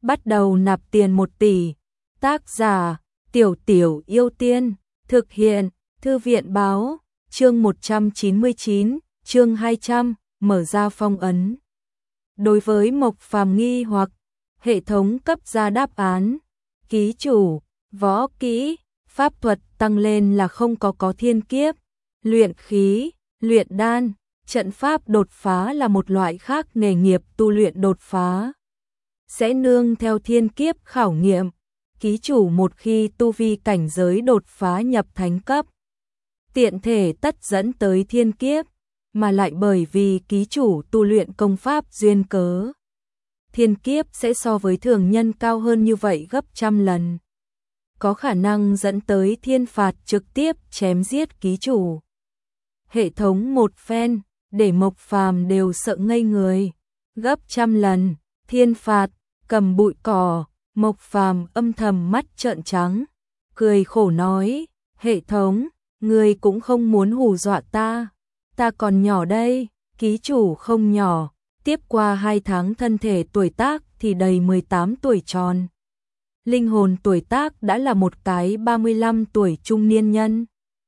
bắt đầu nạp tiền 1 tỷ. Tác giả Tiểu Tiểu Yêu Tiên. Thực hiện Thư viện Báo. Chương 199, chương 200, mở ra phong ấn. Đối với Mộc Phàm nghi hoặc, hệ thống cấp ra đáp án. Ký chủ, võ kỹ, pháp thuật tăng lên là không có thiên kiếp, luyện khí, luyện đan, trận pháp đột phá là một loại khác nghề nghiệp tu luyện đột phá. Sẽ nương theo thiên kiếp khảo nghiệm, ký chủ một khi tu vi cảnh giới đột phá nhập thánh cấp, tiện thể tất dẫn tới thiên kiếp, mà lại bởi vì ký chủ tu luyện công pháp duyên cớ. Thiên kiếp sẽ so với thường nhân cao hơn như vậy gấp trăm lần. Có khả năng dẫn tới thiên phạt trực tiếp chém giết ký chủ. Hệ thống một phen, để Mộc Phàm đều sợ ngây người. Gấp trăm lần, thiên phạt, cầm bụi cỏ, Mộc Phàm âm thầm mắt trợn trắng. Cười khổ nói, hệ thống, ngươi cũng không muốn hù dọa ta. Ta còn nhỏ đây, ký chủ không nhỏ. Tiếp qua 2 tháng thân thể tuổi tác thì đầy 18 tuổi tròn. Linh hồn tuổi tác đã là một cái 35 tuổi trung niên nhân.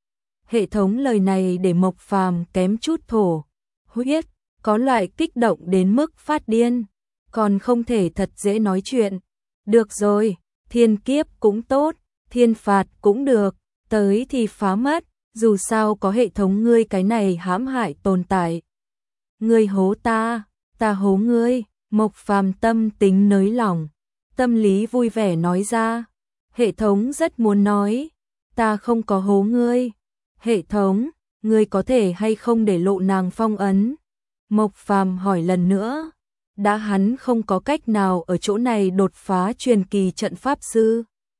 Hệ thống lời này để Mộc Phàm kém chút thổ huyết, có loại kích động đến mức phát điên, còn không thể thật dễ nói chuyện. Được rồi, thiên kiếp cũng tốt, thiên phạt cũng được, tới thì phá mất, dù sao có hệ thống ngươi cái này hãm hại tồn tại. Ngươi hố ta hố ngươi. Mộc Phàm tâm tính nới lỏng, tâm lý vui vẻ nói ra. Hệ thống rất muốn nói, ta không có hố ngươi. Hệ thống, ngươi có thể hay không để lộ nàng phong ấn? Mộc Phàm hỏi lần nữa. Đã hắn không có cách nào ở chỗ này đột phá truyền kỳ trận pháp sư,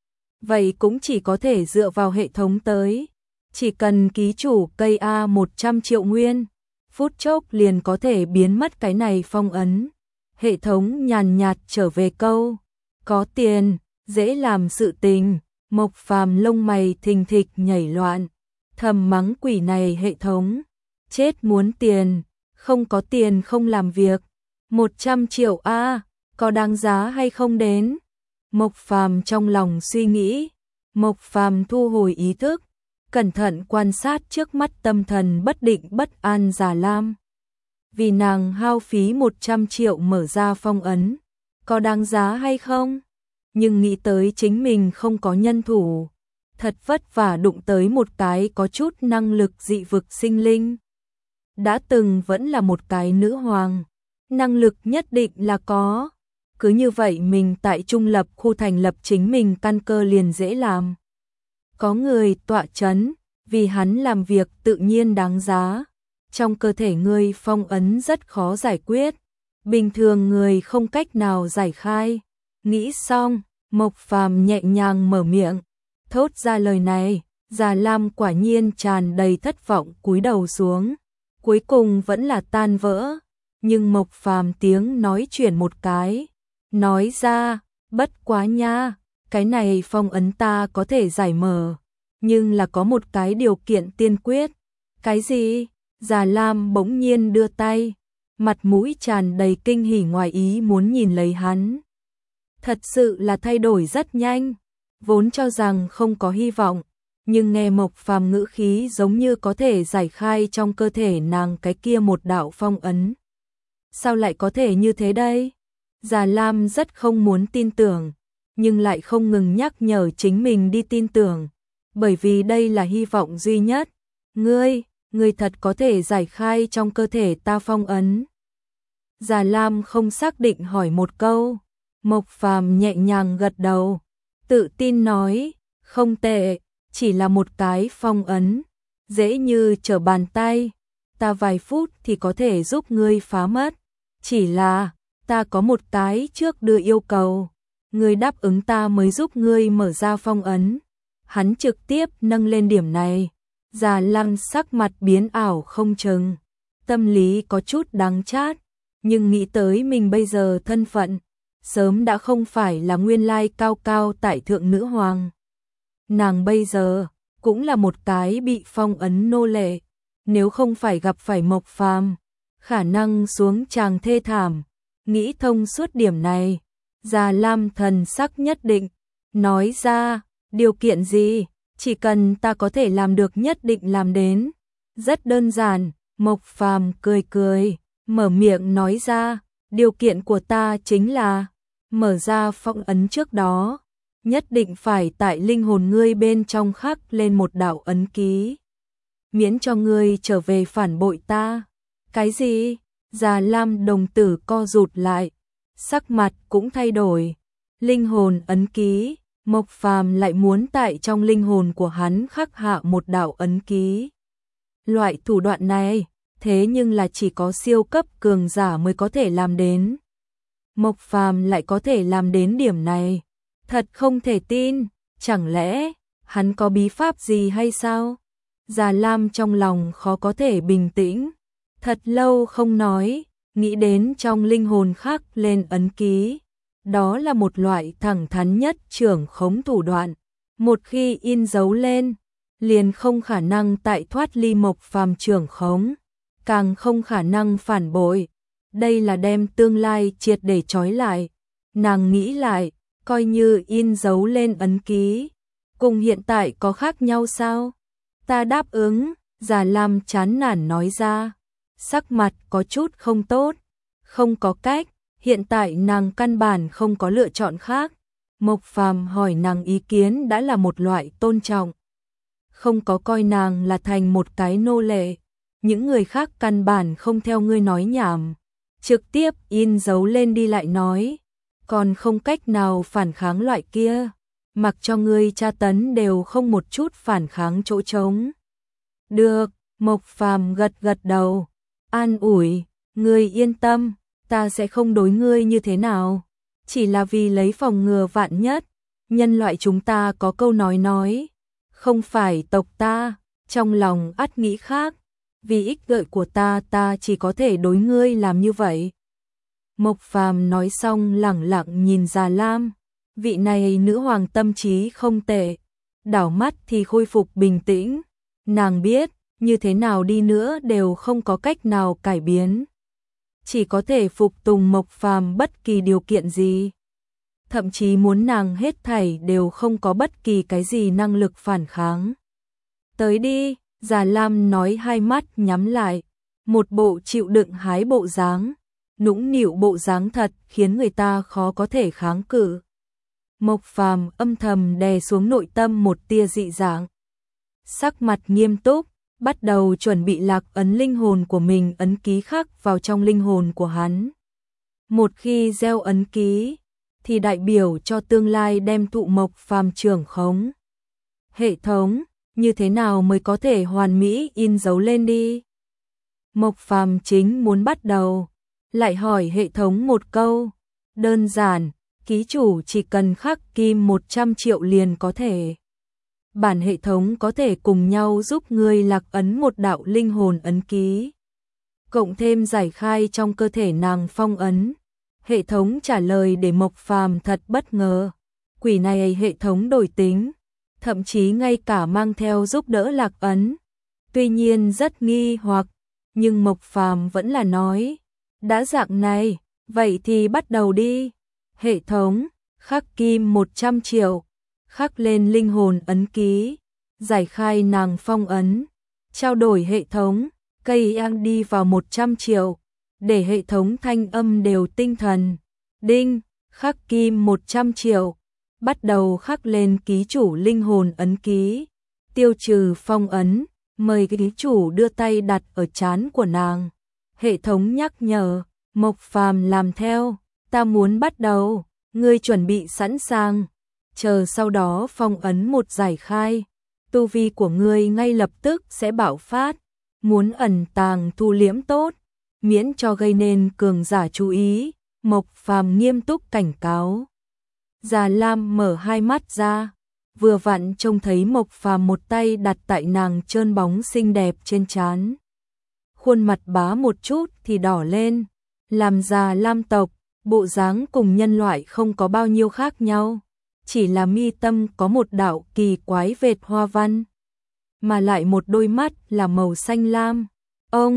vậy cũng chỉ có thể dựa vào hệ thống tới. Chỉ cần ký chủ cây A 100 triệu nguyên, phút chốc liền có thể biến mất cái này phong ấn. Hệ thống nhàn nhạt trở về câu, có tiền, dễ làm sự tình. Mộc Phàm lông mày thình thịch nhảy loạn, thầm mắng quỷ này hệ thống, chết muốn tiền, không có tiền không làm việc. 100 triệu A, có đáng giá hay không đến? Mộc Phàm trong lòng suy nghĩ. Mộc Phàm thu hồi ý thức, cẩn thận quan sát trước mắt tâm thần bất định bất an Già Lam. Vì nàng hao phí 100 triệu mở ra phong ấn, có đáng giá hay không? Nhưng nghĩ tới chính mình không có nhân thủ, thật vất vả đụng tới một cái có chút năng lực dị vực sinh linh. Đã từng vẫn là một cái nữ hoàng, năng lực nhất định là có. Cứ như vậy mình tại trung lập khu thành lập chính mình căn cơ liền dễ làm. Có người tọa chấn, vì hắn làm việc tự nhiên đáng giá. Trong cơ thể ngươi phong ấn rất khó giải quyết, bình thường người không cách nào giải khai. Nghĩ xong, Mộc Phàm nhẹ nhàng mở miệng, thốt ra lời này. Già Lam quả nhiên tràn đầy thất vọng cúi đầu xuống, cuối cùng vẫn là tan vỡ. Nhưng Mộc Phàm tiếng nói chuyển một cái, nói ra, bất quá nha, cái này phong ấn ta có thể giải mở, nhưng là có một cái điều kiện tiên quyết. Cái gì? Già Lam bỗng nhiên đưa tay, mặt mũi tràn đầy kinh hỉ ngoài ý muốn nhìn lấy hắn. Thật sự là thay đổi rất nhanh, vốn cho rằng không có hy vọng, nhưng nghe Mộc Phàm ngữ khí giống như có thể giải khai trong cơ thể nàng cái kia một đạo phong ấn. Sao lại có thể như thế đây? Già Lam rất không muốn tin tưởng, nhưng lại không ngừng nhắc nhở chính mình đi tin tưởng, bởi vì đây là hy vọng duy nhất. Ngươi thật có thể giải khai trong cơ thể ta phong ấn? Già Lam không xác định hỏi một câu. Mộc Phàm nhẹ nhàng gật đầu, tự tin nói, không tệ, chỉ là một cái phong ấn, dễ như trở bàn tay, ta vài phút thì có thể giúp ngươi phá mất. Chỉ là, ta có một cái trước đưa yêu cầu, ngươi đáp ứng ta mới giúp ngươi mở ra phong ấn. Hắn trực tiếp nâng lên điểm này. Già Lam sắc mặt biến ảo không chừng, tâm lý có chút đắng chát, nhưng nghĩ tới mình bây giờ thân phận, sớm đã không phải là nguyên lai cao cao tại thượng nữ hoàng. Nàng bây giờ cũng là một cái bị phong ấn nô lệ, nếu không phải gặp phải Mộc Phàm, khả năng xuống tràng thê thảm. Nghĩ thông suốt điểm này, Già Lam thần sắc nhất định, nói ra, điều kiện gì, chỉ cần ta có thể làm được nhất định làm đến. Rất đơn giản, Mộc Phàm cười cười, mở miệng nói ra, điều kiện của ta chính là, mở ra phong ấn trước đó, nhất định phải tại linh hồn ngươi bên trong khắc lên một đạo ấn ký. Miễn cho ngươi trở về phản bội ta. Cái gì? Già Lam đồng tử co rụt lại, sắc mặt cũng thay đổi. Linh hồn ấn ký, Mộc Phàm lại muốn tại trong linh hồn của hắn khắc hạ một đạo ấn ký. Loại thủ đoạn này, thế nhưng là chỉ có siêu cấp cường giả mới có thể làm đến. Mộc Phàm lại có thể làm đến điểm này, thật không thể tin, chẳng lẽ hắn có bí pháp gì hay sao? Già Lam trong lòng khó có thể bình tĩnh, thật lâu không nói, nghĩ đến trong linh hồn khắc lên ấn ký. Đó là một loại thẳng thắn nhất trưởng khống thủ đoạn, một khi in dấu lên, liền không khả năng tại thoát ly Mộc Phàm trưởng khống, càng không khả năng phản bội. Đây là đem tương lai triệt để trói lại. Nàng nghĩ lại, coi như in dấu lên ấn ký, cùng hiện tại có khác nhau sao? Ta đáp ứng, Già Lam chán nản nói ra, sắc mặt có chút không tốt, không có cách, hiện tại nàng căn bản không có lựa chọn khác. Mộc Phàm hỏi nàng ý kiến đã là một loại tôn trọng, không có coi nàng là thành một cái nô lệ. Những người khác căn bản không theo ngươi nói nhảm, trực tiếp in dấu lên đi lại nói, còn không cách nào phản kháng loại kia, mặc cho ngươi tra tấn đều không một chút phản kháng chỗ trống. Được, Mộc Phàm gật gật đầu, an ủi, ngươi yên tâm, ta sẽ không đối ngươi như thế nào, chỉ là vì lấy phòng ngừa vạn nhất. Nhân loại chúng ta có câu nói, không phải tộc ta, trong lòng ắt nghĩ khác, vì ích lợi của ta chỉ có thể đối ngươi làm như vậy. Mộc Phàm nói xong lẳng lặng nhìn Già Lam, vị này nữ hoàng tâm trí không tệ, đảo mắt thì khôi phục bình tĩnh, nàng biết, như thế nào đi nữa đều không có cách nào cải biến, chỉ có thể phục tùng Mộc Phàm bất kỳ điều kiện gì, thậm chí muốn nàng hết thảy đều không có bất kỳ cái gì năng lực phản kháng. Tới đi, Già Lam nói, hai mắt nhắm lại, một bộ chịu đựng hái bộ dáng, nũng nịu bộ dáng thật khiến người ta khó có thể kháng cự. Mộc Phàm âm thầm đè xuống nội tâm một tia dị dạng, sắc mặt nghiêm túc, bắt đầu chuẩn bị lạc ấn linh hồn của mình, ấn ký khắc vào trong linh hồn của hắn. Một khi gieo ấn ký, thì đại biểu cho tương lai đem thụ Mộc Phàm trưởng khống. Hệ thống, như thế nào mới có thể hoàn mỹ in dấu lên đi? Mộc Phàm chính muốn bắt đầu, lại hỏi hệ thống một câu, đơn giản, ký chủ chỉ cần khắc kim 100 triệu liền có thể. Bản hệ thống có thể cùng nhau giúp ngươi lạc ấn một đạo linh hồn ấn ký, cộng thêm giải khai trong cơ thể nàng phong ấn. Hệ thống trả lời để Mộc Phàm thật bất ngờ, quỷ này hệ thống đổi tính, thậm chí ngay cả mang theo giúp đỡ lạc ấn. Tuy nhiên rất nghi hoặc, nhưng Mộc Phàm vẫn là nói, đã dạng này, vậy thì bắt đầu đi. Hệ thống, khắc kim 100 triệu, khắc lên linh hồn ấn ký, giải khai nàng phong ấn, trao đổi hệ thống, cây ăn đi vào 100 triệu, để hệ thống thanh âm đều tinh thần. Đinh, khắc kim 100 triệu, bắt đầu khắc lên ký chủ linh hồn ấn ký, tiêu trừ phong ấn, mời ký chủ đưa tay đặt ở trán của nàng. Hệ thống nhắc nhở, Mộc Phàm làm theo, ta muốn bắt đầu, ngươi chuẩn bị sẵn sàng, chờ sau đó phong ấn một giải khai, tu vi của ngươi ngay lập tức sẽ bạo phát, muốn ẩn tàng thu liễm tốt, miễn cho gây nên cường giả chú ý. Mộc Phàm nghiêm túc cảnh cáo. Già Lam mở hai mắt ra, vừa vặn trông thấy Mộc Phàm một tay đặt tại nàng trơn bóng xinh đẹp trên trán. Khuôn mặt bá một chút thì đỏ lên, làm Già Lam tộc, bộ dáng cùng nhân loại không có bao nhiêu khác nhau, chỉ là mi tâm có một đạo kỳ quái vệt hoa văn, mà lại một đôi mắt là màu xanh lam. Ông,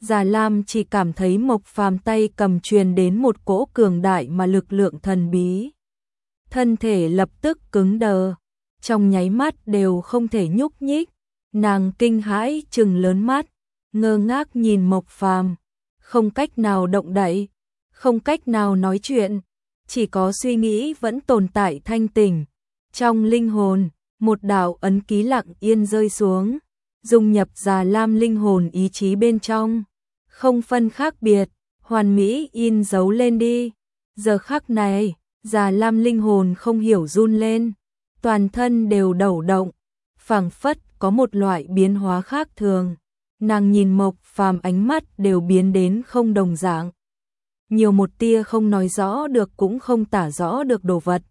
Già Lam chỉ cảm thấy Mộc Phàm tay cầm truyền đến một cỗ cường đại mà lực lượng thần bí. Thân thể lập tức cứng đờ, trong nháy mắt đều không thể nhúc nhích. Nàng kinh hãi trừng lớn mắt, ngơ ngác nhìn Mộc Phàm, không cách nào động đậy, không cách nào nói chuyện, chỉ có suy nghĩ vẫn tồn tại thanh tỉnh. Trong linh hồn, một đạo ấn ký lặng yên rơi xuống, dung nhập Già Lam linh hồn ý chí bên trong, không phân khác biệt, hoàn mỹ in dấu lên đi. Giờ khắc này, Già Lam linh hồn không hiểu run lên, toàn thân đều đầu động, phảng phất có một loại biến hóa khác thường. Nàng nhìn Mộc Phàm ánh mắt đều biến đến không đồng dạng. Nhiều một tia không nói rõ được cũng không tả rõ được đồ vật.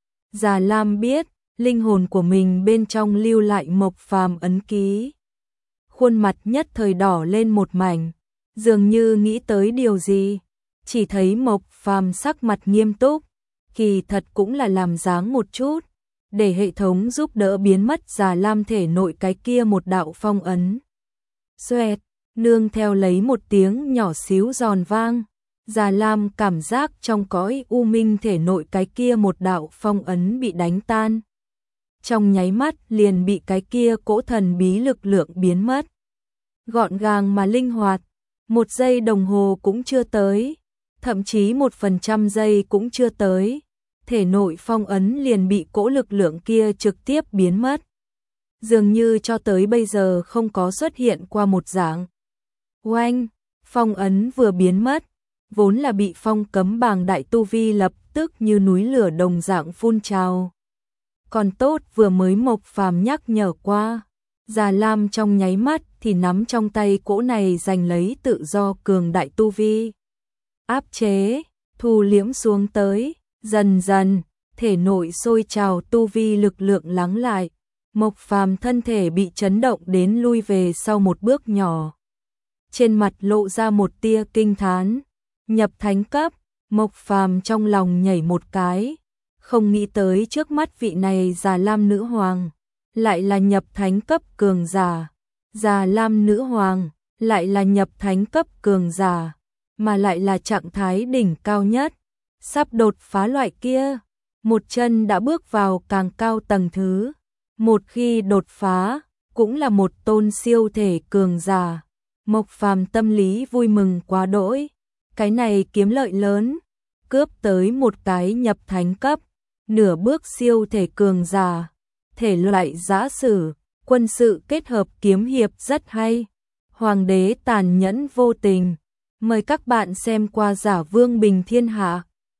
Già Lam biết, linh hồn của mình bên trong lưu lại Mộc Phàm ấn ký. Khuôn mặt nhất thời đỏ lên một mảnh, dường như nghĩ tới điều gì. Chỉ thấy Mộc Phàm sắc mặt nghiêm túc, kỳ thật cũng là làm dáng một chút, để hệ thống giúp đỡ biến mất Già Lam thể nội cái kia một đạo phong ấn. Xoẹt, nương theo lấy một tiếng nhỏ xíu giòn vang, Già Lam cảm giác trong cõi u minh thể nội cái kia một đạo phong ấn bị đánh tan. Trong nháy mắt liền bị cái kia cỗ thần bí lực lượng biến mất. Gọn gàng mà linh hoạt, 1 giây đồng hồ cũng chưa tới, thậm chí 1% giây cũng chưa tới. Thể nội phong ấn liền bị cỗ lực lượng kia trực tiếp biến mất. Dường như cho tới bây giờ không có xuất hiện qua một dạng. Oanh, phong ấn vừa biến mất, vốn là bị phong cấm bàng đại tu vi lập tức như núi lửa đồng dạng phun trào. Còn tốt vừa mới Mộc Phàm nhắc nhở qua, Già Lam trong nháy mắt thì nắm trong tay cỗ này giành lấy tự do cường đại tu vi. Áp chế, thu liễm xuống tới, dần dần, thể nội sôi trào tu vi lực lượng lắng lại. Mộc Phàm thân thể bị chấn động đến lui về sau một bước nhỏ. Trên mặt lộ ra một tia kinh thán. Nhập thánh cấp, Mộc Phàm trong lòng nhảy một cái, không nghĩ tới trước mắt vị này Già Lam nữ hoàng, lại là nhập thánh cấp cường giả. Già Lam nữ hoàng, lại là nhập thánh cấp cường giả, mà lại là trạng thái đỉnh cao nhất, sắp đột phá loại kia, một chân đã bước vào càng cao tầng thứ. Một khi đột phá, cũng là một tôn siêu thể cường giả. Mộc Phàm tâm lý vui mừng quá đỗi, cái này kiếm lợi lớn, cướp tới một cái nhập thánh cấp, nửa bước siêu thể cường giả, thể loại giã sử, quân sự kết hợp kiếm hiệp rất hay. Hoàng đế tàn nhẫn vô tình, mời các bạn xem qua Giả Vương Bình Thiên Hạ.